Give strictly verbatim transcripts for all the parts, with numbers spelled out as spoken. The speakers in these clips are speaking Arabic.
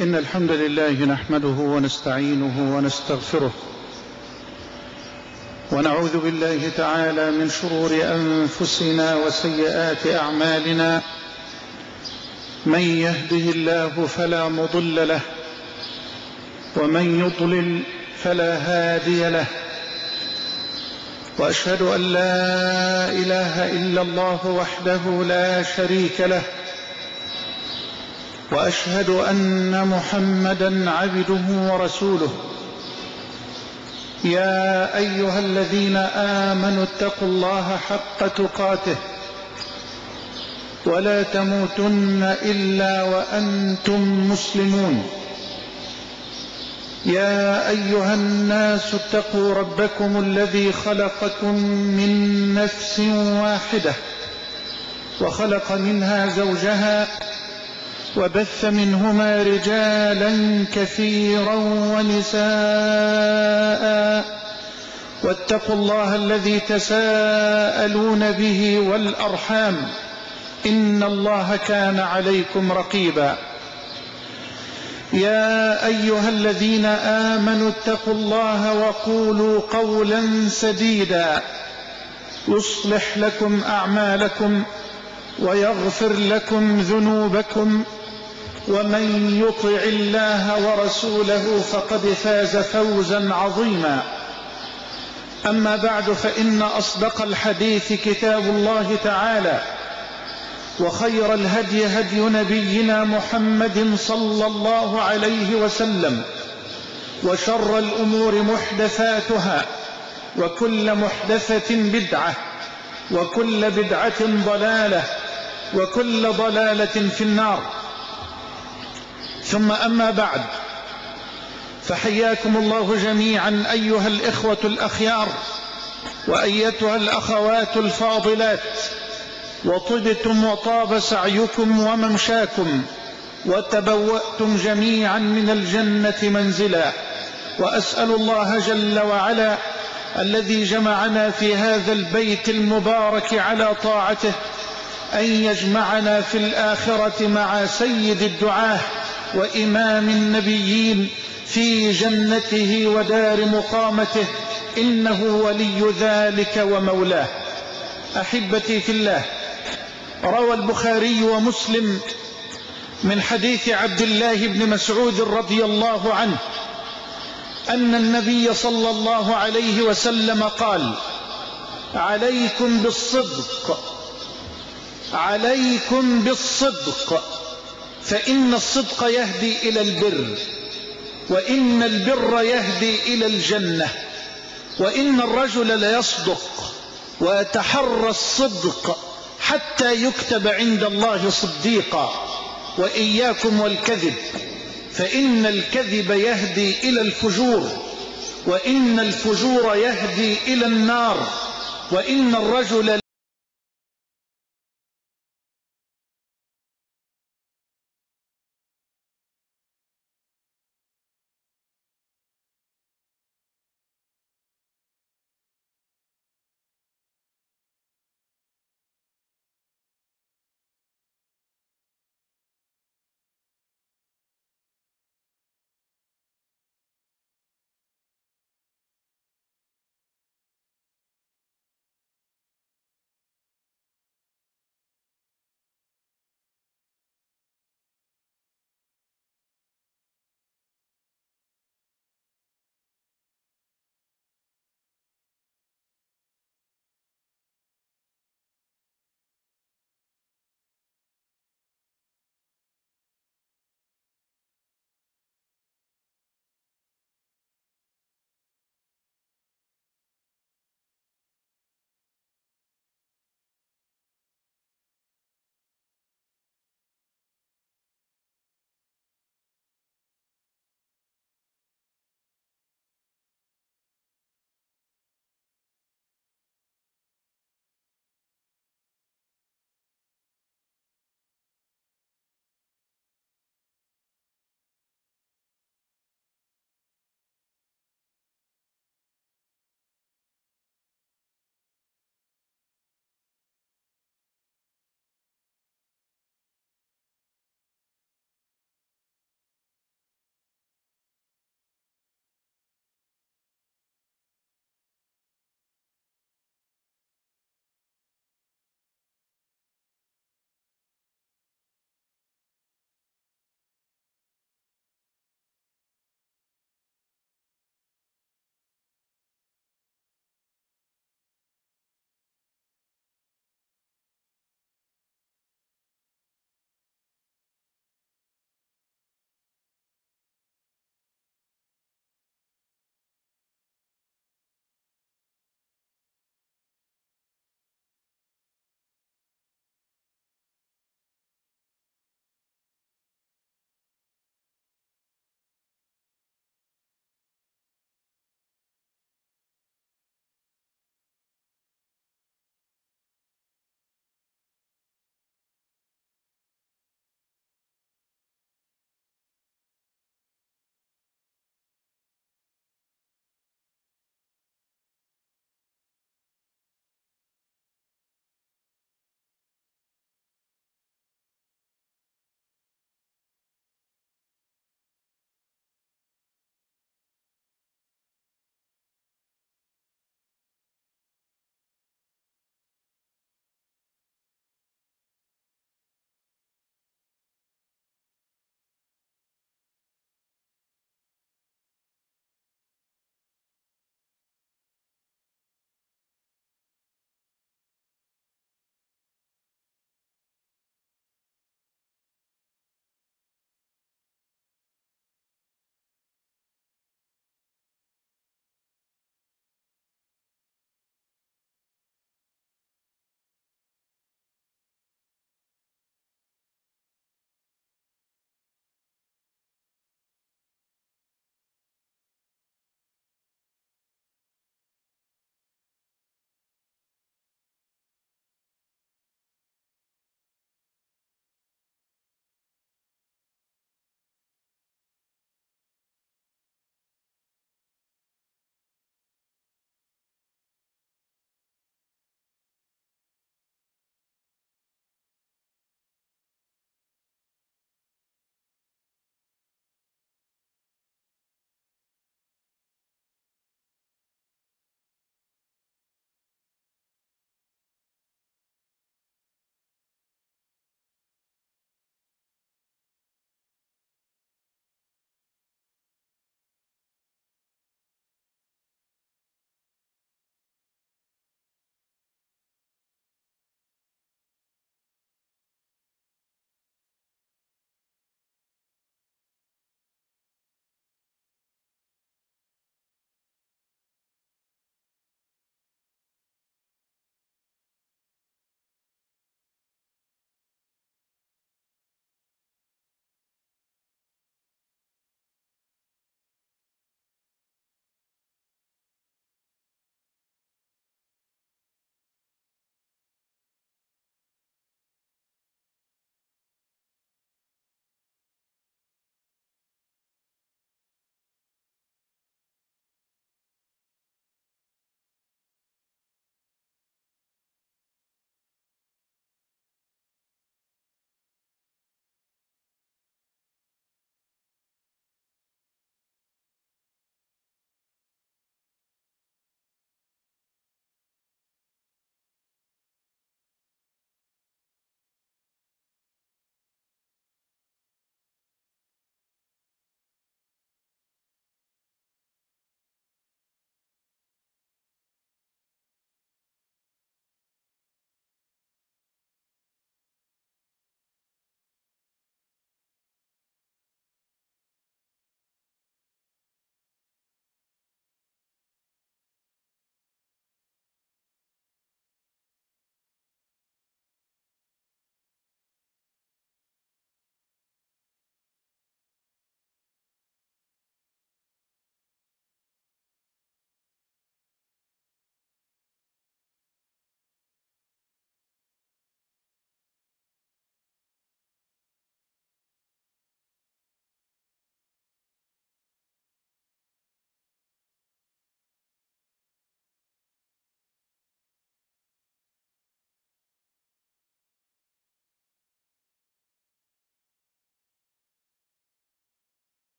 إن الحمد لله نحمده ونستعينه ونستغفره، ونعوذ بالله تعالى من شرور أنفسنا وسيئات أعمالنا. من يهده الله فلا مضل له، ومن يضلل فلا هادي له، وأشهد أن لا إله إلا الله وحده لا شريك له، وأشهد أن محمدا عبده ورسوله. يا أيها الذين آمنوا اتقوا الله حق تقاته ولا تموتن إلا وأنتم مسلمون. يا أيها الناس اتقوا ربكم الذي خلقكم من نفس واحدة، وخلق منها زوجها، وبث منهما رجالا كثيرا ونساء. واتقوا الله الذي تساءلون به والأرحام، إن الله كان عليكم رقيبا. يا أيها الذين آمنوا اتقوا الله وقولوا قولا سديدا يصلح لكم أعمالكم ويغفر لكم ذنوبكم، ومن يطع الله ورسوله فقد فاز فوزا عظيما. أما بعد، فإن أصدق الحديث كتاب الله تعالى، وخير الهدي هدي نبينا محمد صلى الله عليه وسلم، وشر الأمور محدثاتها، وكل محدثة بدعة، وكل بدعة ضلالة، وكل ضلالة في النار. ثم أما بعد، فحياكم الله جميعا أيها الإخوة الأخيار، وأيتها الأخوات الفاضلات، وطبتم وطاب سعيكم وممشاكم، وتبوأتم جميعا من الجنة منزلا. وأسأل الله جل وعلا الذي جمعنا في هذا البيت المبارك على طاعته أن يجمعنا في الآخرة مع سيد الدعاة وإمام النبيين في جنته ودار مقامته، إنه ولي ذلك ومولاه. أحبتي في الله، روى البخاري ومسلم من حديث عبد الله بن مسعود رضي الله عنه أن النبي صلى الله عليه وسلم قال: عليكم بالصدق، عليكم بالصدق، فإن الصدق يهدي إلى البر، وإن البر يهدي إلى الجنة، وإن الرجل ليصدق ويتحرى الصدق حتى يكتب عند الله صديقا. وإياكم والكذب، فإن الكذب يهدي إلى الفجور، وإن الفجور يهدي إلى النار، وإن الرجل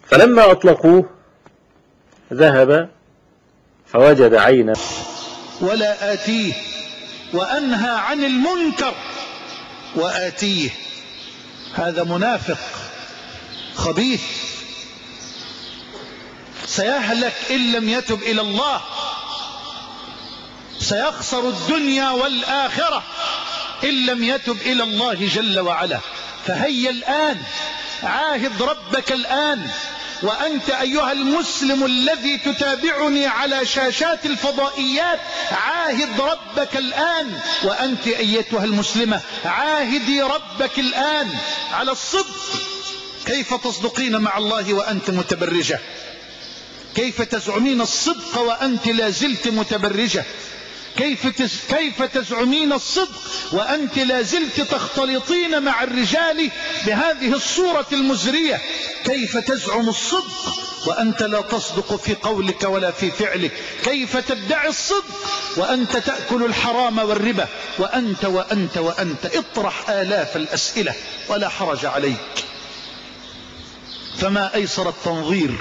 فلما أطلقوه ذهب فوجد عينا ولا آتيه وأنهى عن المنكر وآتيه. هذا منافق خبيث سيهلك إن لم يتب إلى الله، سيخسر الدنيا والآخرة إن لم يتب إلى الله جل وعلا. فهيا الآن، عاهد ربك الآن، وأنت أيها المسلم الذي تتابعني على شاشات الفضائيات عاهد ربك الآن، وأنت أيتها المسلمة عاهدي ربك الآن على الصدق. كيف تصدقين مع الله وأنت متبرجة؟ كيف تزعمين الصدق وأنت لا زلت متبرجة؟ كيف كيف تزعمين الصدق وأنت لا زلت تختلطين مع الرجال بهذه الصورة المزرية؟ كيف تزعم الصدق وأنت لا تصدق في قولك ولا في فعلك؟ كيف تدعي الصدق وأنت تأكل الحرام والربا؟ وأنت وأنت وأنت اطرح آلاف الأسئلة ولا حرج عليك. فما أيسر التنظير.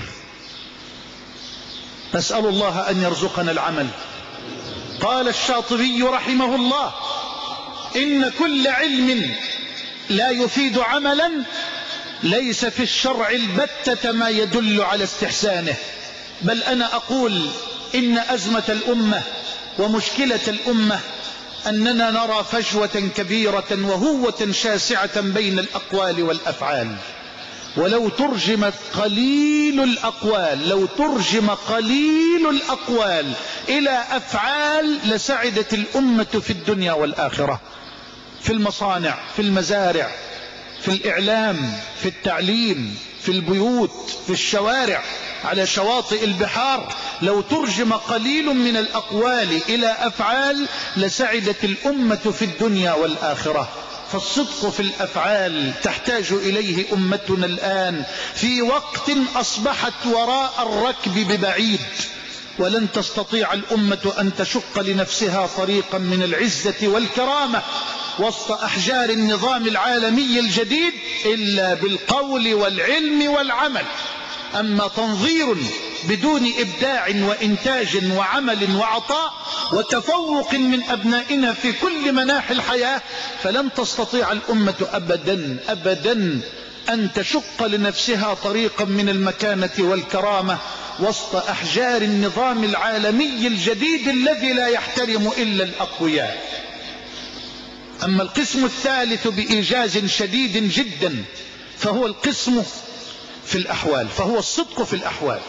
نسأل الله أن يرزقنا العمل. قال الشاطبي رحمه الله: إن كل علم لا يفيد عملا ليس في الشرع البتة ما يدل على استحسانه. بل أنا أقول إن أزمة الأمة ومشكلة الأمة أننا نرى فجوة كبيرة وهوة شاسعة بين الأقوال والأفعال. ولو ترجمت قليل الأقوال لو ترجم قليل الأقوال إلى أفعال لسعدت الأمة في الدنيا والآخرة، في المصانع، في المزارع، في الإعلام، في التعليم، في البيوت، في الشوارع، على شواطئ البحار. لو ترجم قليل من الأقوال إلى أفعال لسعدت الأمة في الدنيا والآخرة. فالصدق في الأفعال تحتاج إليه أمتنا الآن في وقت أصبحت وراء الركب ببعيد. ولن تستطيع الأمة أن تشق لنفسها طريقا من العزة والكرامة وسط أحجار النظام العالمي الجديد إلا بالقول والعلم والعمل. أما تنظير بدون إبداع وإنتاج وعمل وعطاء وتفوق من أبنائنا في كل مناحي الحياة فلن تستطيع الأمة أبدا أبدا أن تشق لنفسها طريقا من المكانة والكرامة وسط أحجار النظام العالمي الجديد الذي لا يحترم إلا الأقوياء. أما القسم الثالث بإيجاز شديد جدا فهو القسم في الأحوال، فهو الصدق في الأحوال.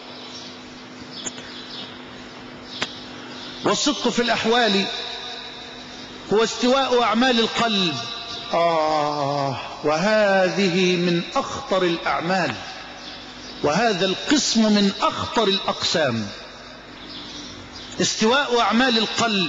والصدق في الأحوال هو استواء أعمال القلب. آه وهذه من أخطر الأعمال، وهذا القسم من أخطر الأقسام. استواء أعمال القلب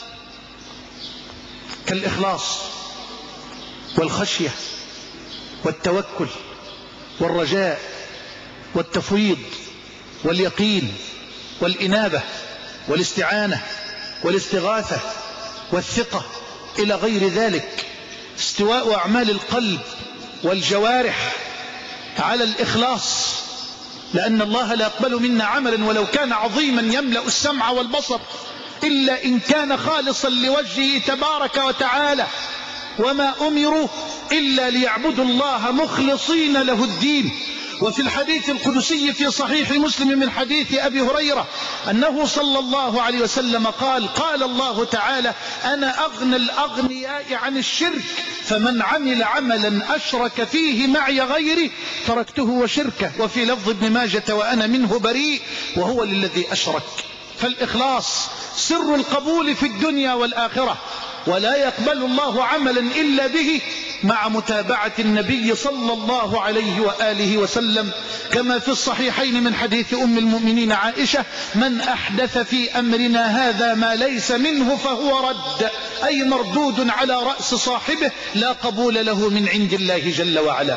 كالإخلاص والخشية والتوكل والرجاء والتفويض واليقين والإنابة والاستعانة والاستغاثة والثقة إلى غير ذلك. استواء أعمال القلب والجوارح على الإخلاص، لأن الله لا يقبل منا عملا ولو كان عظيما يملأ السمع والبصر إلا إن كان خالصا لوجهه تبارك وتعالى. وما أمروا إلا ليعبدوا الله مخلصين له الدين. وفي الحديث القدسي في صحيح مسلم من حديث أبي هريرة أنه صلى الله عليه وسلم قال: قال الله تعالى: أنا أغنى الأغنياء عن الشرك، فمن عمل عملا أشرك فيه معي غيري تركته وشركه. وفي لفظ ابن ماجة: وأنا منه بريء، وهو للذي أشرك. فالإخلاص سر القبول في الدنيا والآخرة، ولا يقبل الله عملا إلا به مع متابعة النبي صلى الله عليه وآله وسلم، كما في الصحيحين من حديث أم المؤمنين عائشة: من أحدث في أمرنا هذا ما ليس منه فهو رد، أي مردود على رأس صاحبه، لا قبول له من عند الله جل وعلا.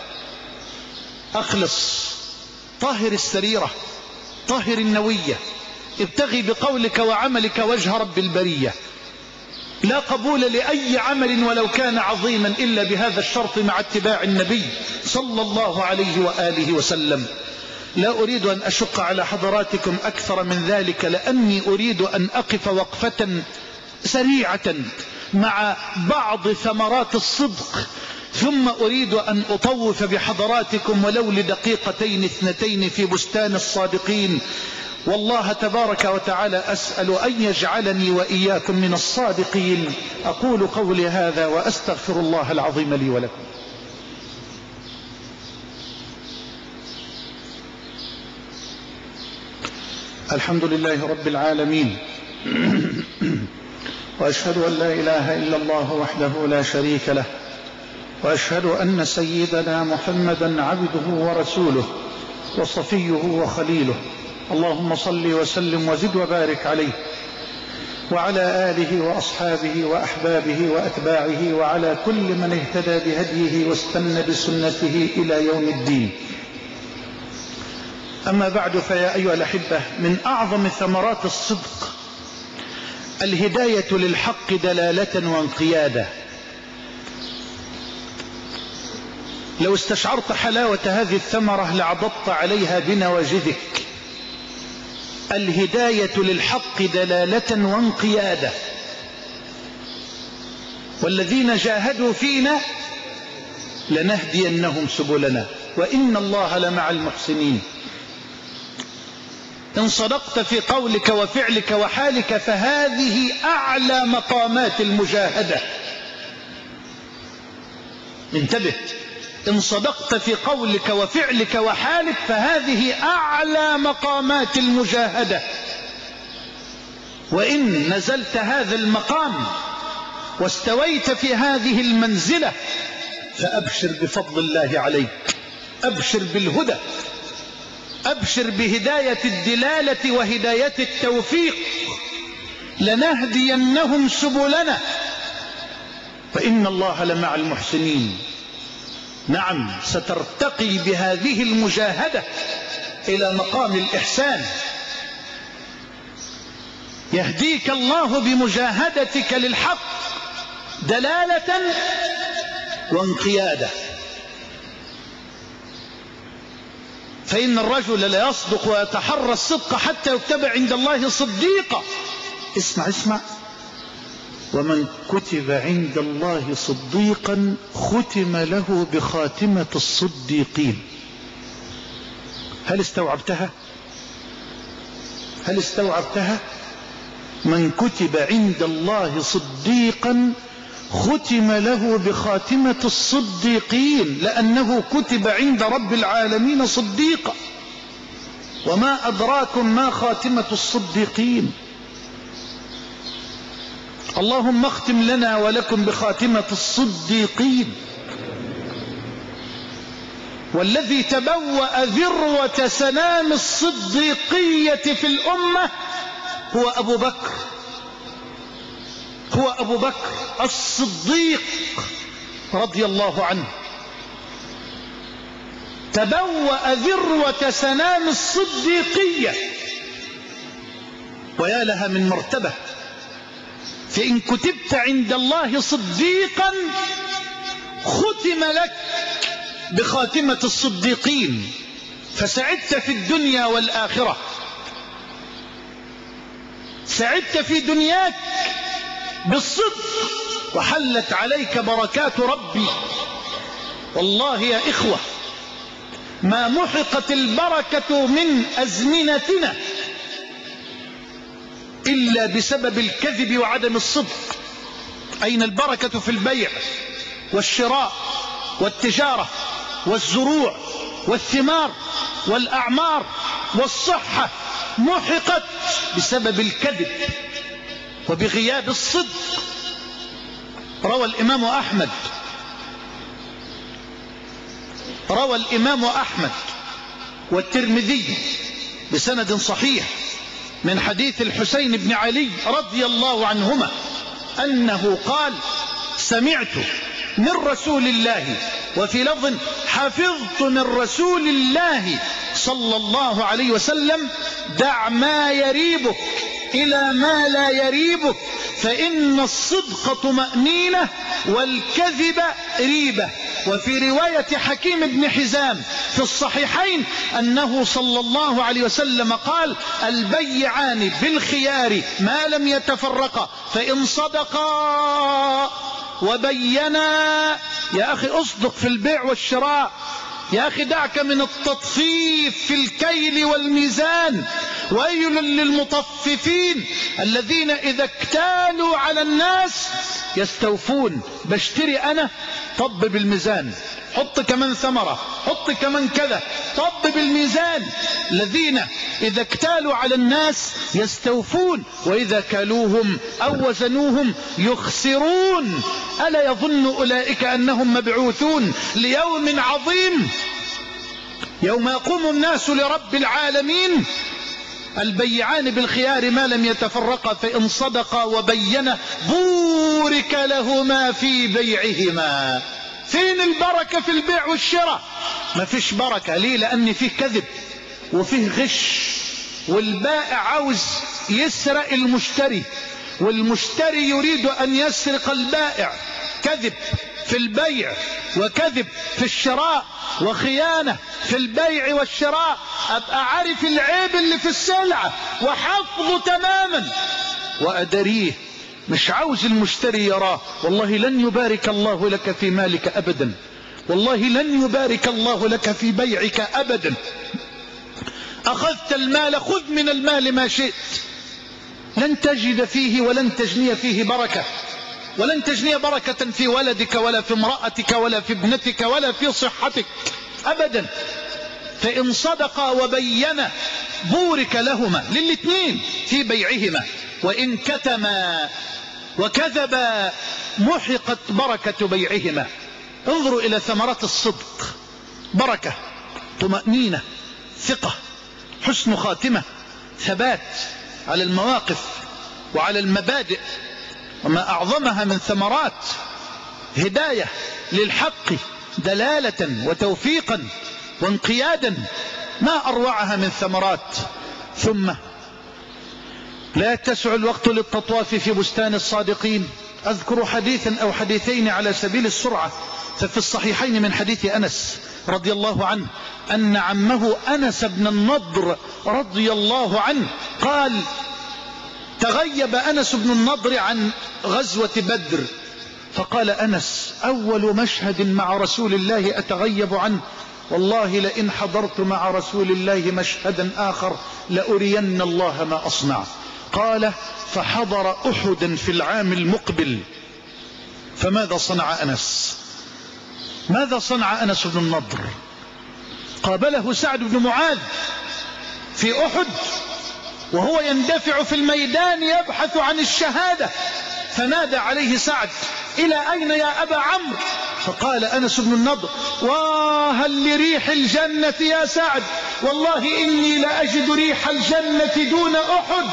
أخلص، طهر السريرة، طهر النوية، ابتغي بقولك وعملك وجه رب البرية. لا قبول لأي عمل ولو كان عظيما إلا بهذا الشرط مع اتباع النبي صلى الله عليه وآله وسلم. لا أريد أن أشق على حضراتكم أكثر من ذلك، لأني أريد أن أقف وقفة سريعة مع بعض ثمرات الصدق، ثم أريد أن أطوف بحضراتكم ولو لدقيقتين اثنتين في بستان الصادقين. والله تبارك وتعالى أسأل أن يجعلني وإياكم من الصادقين. أقول قولي هذا وأستغفر الله العظيم لي ولكم. الحمد لله رب العالمين، وأشهد أن لا إله إلا الله وحده لا شريك له، وأشهد أن سيدنا محمدا عبده ورسوله وصفيه وخليله. اللهم صل وسلم وزد وبارك عليه وعلى آله وأصحابه وأحبابه وأتباعه وعلى كل من اهتدى بهديه واستنى بسنته إلى يوم الدين. أما بعد، فيا أيها الأحبة، من أعظم ثمرات الصدق الهداية للحق دلالة وانقيادا. لو استشعرت حلاوة هذه الثمرة لعضضت عليها بنواجذك. الهداية للحق دلالة وانقيادا، والذين جاهدوا فينا لنهدينهم سبلنا وإن الله لمع المحسنين. إن صدقت في قولك وفعلك وحالك فهذه أعلى مقامات المجاهدة. انتبه، إن صدقت في قولك وفعلك وحالك فهذه أعلى مقامات المجاهدة. وإن نزلت هذا المقام واستويت في هذه المنزلة فأبشر بفضل الله عليك، أبشر بالهدى، أبشر بهداية الدلالة وهداية التوفيق. لنهدينهم سبلنا فإن الله لمع المحسنين. نعم، سترتقي بهذه المجاهدة إلى مقام الإحسان. يهديك الله بمجاهدتك للحق دلالة وانقيادة. فإن الرجل لا يصدق ويتحرى الصدق حتى يكتب عند الله صديقا. اسمع اسمع، ومن كتب عند الله صديقا ختم له بخاتمة الصديقين. هل استوعبتها؟ هل استوعبتها؟ من كتب عند الله صديقا ختم له بخاتمة الصديقين، لأنه كتب عند رب العالمين صديقا. وما أدراكم ما خاتمة الصديقين. اللهم اختم لنا ولكم بخاتمة الصديقين. والذي تبوأ ذروة سنام الصديقية في الأمة هو أبو بكر، هو أبو بكر الصديق رضي الله عنه. تبوأ ذروة سنام الصديقية، ويا لها من مرتبة. فإن كتبت عند الله صديقا ختم لك بخاتمة الصديقين، فسعدت في الدنيا والآخرة. سعدت في دنياك بالصدق وحلت عليك بركات ربي. والله يا إخوة، ما محقت البركة من أزمنتنا إلا بسبب الكذب وعدم الصدق. أين البركة في البيع والشراء والتجارة والزروع والثمار والأعمار والصحة؟ محقت بسبب الكذب وبغياب الصدق. روى الإمام أحمد روى الإمام أحمد والترمذي بسند صحيح من حديث الحسين بن علي رضي الله عنهما أنه قال: سمعت من رسول الله، وفي لفظ حفظت من رسول الله صلى الله عليه وسلم: دع ما يريبك إلى ما لا يريبك، فإن الصدق طمأنينة والكذب ريبة. وفي رواية حكيم بن حزام في الصحيحين أنه صلى الله عليه وسلم قال: البيعان بالخيار ما لم يتفرقا فإن صدقا وبينا. يا أخي أصدق في البيع والشراء، يا أخي دعك من التطفيف في الكيل والميزان. ويل للمطففين الذين إذا اكتالوا على الناس يستوفون. بشتري أنا، طب بالميزان، حط كمان ثمرة، حط كمان كذا، طب بالميزان. الذين إذا اكتالوا على الناس يستوفون وإذا كالوهم أو وزنوهم يخسرون. ألا يظن أولئك أنهم مبعوثون ليوم عظيم يوم يقوم الناس لرب العالمين؟ البيعان بالخيار ما لم يتفرقا فإن صدقا وبينا بورك لهما في بيعهما. فين البركة في البيع والشراء؟ ما فيش بركة. ليه؟ لأن فيه كذب وفيه غش، والبائع عاوز يسرق المشتري والمشتري يريد أن يسرق البائع. كذب في البيع وكذب في الشراء وخيانة في البيع والشراء. أبقى عارف العيب اللي في السلعة وحفظه تماما وأدريه، مش عاوز المشتري يراه. والله لن يبارك الله لك في مالك أبدا، والله لن يبارك الله لك في بيعك أبدا. أخذت المال خذ من المال ما شئت، لن تجد فيه ولن تجني فيه بركة، ولن تجني بركة في ولدك ولا في امرأتك ولا في ابنتك ولا في صحتك أبدا. فإن صدقا وبينا بورك لهما للاثنين في بيعهما، وإن كتما وكذبا محقت بركة بيعهما. انظروا إلى ثمرات الصدق: بركة، طمأنينة، ثقة، حسن خاتمة، ثبات على المواقف وعلى المبادئ. وما أعظمها من ثمرات: هداية للحق، دلالة وتوفيقا وانقيادا. ما أروعها من ثمرات. ثم لا يتسع الوقت للتطواف في بستان الصادقين. أذكر حديثا أو حديثين على سبيل السرعة. ففي الصحيحين من حديث أنس رضي الله عنه أن عمه أنس بن النضر رضي الله عنه قال: تغيب أنس بن النضر عن غزوة بدر، فقال أنس: أول مشهد مع رسول الله أتغيب عنه، والله لئن حضرت مع رسول الله مشهدا آخر لأرين الله ما أصنع. قال: فحضر أحدا في العام المقبل. فماذا صنع أنس؟ ماذا صنع أنس بن النضر؟ قابله سعد بن معاذ في أحد وهو يندفع في الميدان يبحث عن الشهادة، فنادى عليه سعد: إلى أين يا أبا عمرو؟ فقال أنس بن النضر: وهل لريح الجنة يا سعد، والله إني لأجد ريح الجنة دون أحد.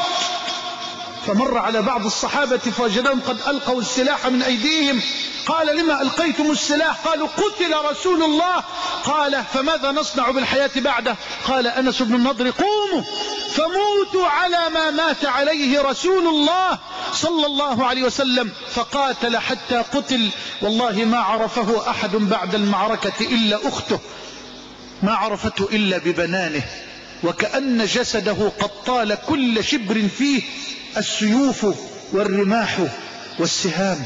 فمر على بعض الصحابة فوجدهم قد ألقوا السلاح من أيديهم. قال: لما ألقيتم السلاح؟ قالوا: قتل رسول الله. قال: فماذا نصنع بالحياة بعده؟ قال أنس بن النضر: قوموا فموتوا على ما مات عليه رسول الله صلى الله عليه وسلم. فقاتل حتى قتل، والله ما عرفه أحد بعد المعركة إلا أخته، ما عرفته إلا ببنانه، وكأن جسده قد طال كل شبر فيه السيوف والرماح والسهام.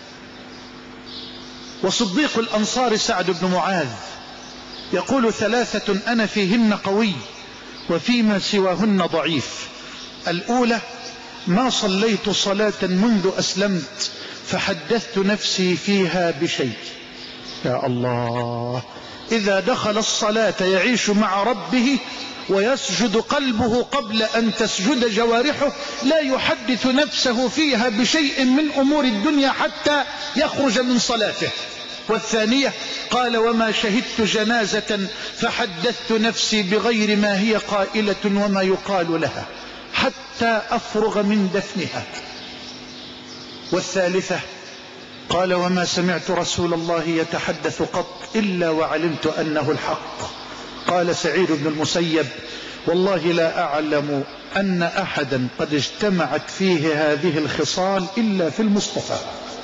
وصديق الأنصار سعد بن معاذ يقول: ثلاثة أنا فيهن قوي وفيما سواهن ضعيف. الأولى: ما صليت صلاة منذ أسلمت فحدثت نفسي فيها بشيء. يا الله، إذا دخل الصلاة يعيش مع ربه ويسجد قلبه قبل أن تسجد جوارحه، لا يحدث نفسه فيها بشيء من أمور الدنيا حتى يخرج من صلاته. والثانية قال: وما شهدت جنازة فحدثت نفسي بغير ما هي قائلة وما يقال لها حتى أفرغ من دفنها. والثالثة قال: وما سمعت رسول الله يتحدث قط إلا وعلمت أنه الحق. قال سعيد بن المسيب: والله لا أعلم أن أحدا قد اجتمعت فيه هذه الخصال إلا في المصطفى،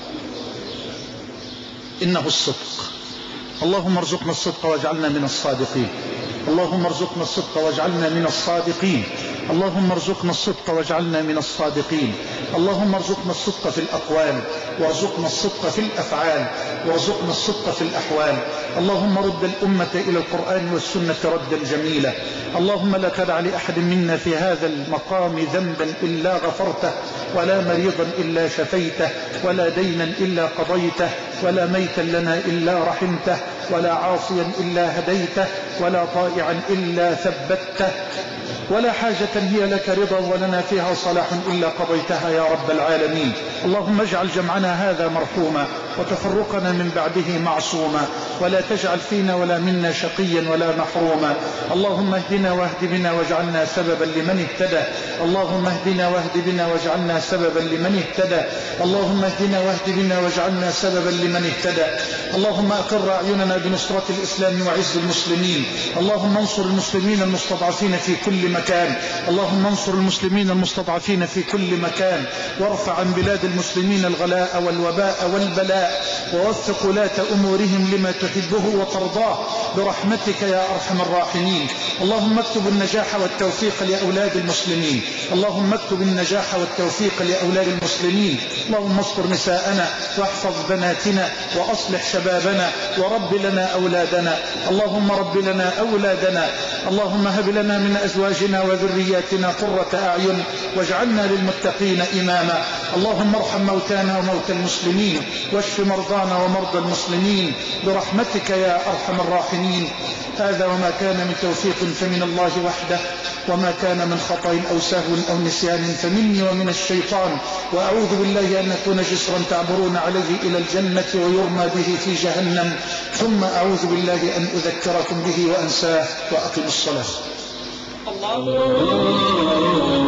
إنه الصدق. اللهم ارزقنا الصدق واجعلنا من الصادقين. اللهم ارزقنا الصدق واجعلنا من الصادقين. اللهم ارزقنا الصدق واجعلنا من الصادقين. اللهم ارزقنا الصدق في الأقوال، وارزقنا الصدق في الأفعال، وارزقنا الصدق في الأحوال. اللهم رد الأمة إلى القرآن والسنة ردا جميلا. اللهم لا تدع لأحد منا في هذا المقام ذنبا إلا غفرته، ولا مريضا إلا شفيته، ولا دينا إلا قضيته، ولا ميتا لنا إلا رحمته، ولا عاصيا إلا هديته، ولا طائعا إلا ثبته، ولا حاجة هي لك رضا ولنا فيها صلاح إلا قضيتها يا رب العالمين. اللهم اجعل جمعنا هذا مرحوما، وتفرقنا من بعده معصوما، ولا تجعل فينا ولا منا شقيا ولا محروما. اللهم اهدنا واهد بنا واجعلنا سببا لمن اهتدى. اللهم اهدنا واهد بنا واجعلنا سببا لمن اهتدى. اللهم اهدنا واهد بنا واجعلنا سببا لمن اهتدى. اللهم أقر أعيننا بنصرة الإسلام وعز المسلمين. اللهم انصر المسلمين المستضعفين في كل مكان. اللهم انصر المسلمين المستضعفين في كل مكان، وارفع عن بلاد المسلمين الغلاء والوباء والبلاء، ووفق ولاة أمورهم لما تحبه وترضاه برحمتك يا أرحم الراحمين. اللهم اكتب النجاح والتوفيق لأولاد المسلمين. اللهم اكتب النجاح والتوفيق لأولاد المسلمين. اللهم استر نساءنا واحفظ بناتنا وأصلح شبابنا ورب لنا أولادنا. اللهم رب لنا أولادنا. اللهم هب لنا من أزواجنا وذرياتنا قرة أعين واجعلنا للمتقين إماما. اللهم ارحم موتانا وموتى المسلمين، واشف مرضانا ومرضى المسلمين برحمتك يا أرحم الراحمين. هذا وما كان من توفيق فمن الله وحده، وما كان من خطأ أو سهو أو نسيان فمني ومن الشيطان، وأعوذ بالله أن أكون جسرا تعبرون عليه إلى الجنة ويرمى به في جهنم، ثم أعوذ بالله أن أذكركم به وأنساه. وأقم الصلاة. الله